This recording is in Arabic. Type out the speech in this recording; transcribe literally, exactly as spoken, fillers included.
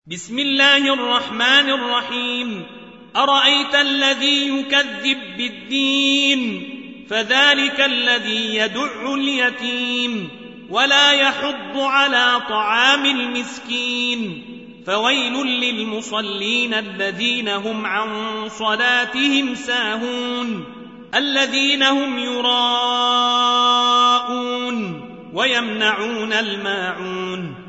بسم الله الرحمن الرحيم. أرأيت الذي يكذب بالدين فذلك الذي يدع اليتيم ولا يحض على طعام المسكين فويل للمصلين الذين هم عن صلاتهم ساهون الذين هم يراءون ويمنعون الماعون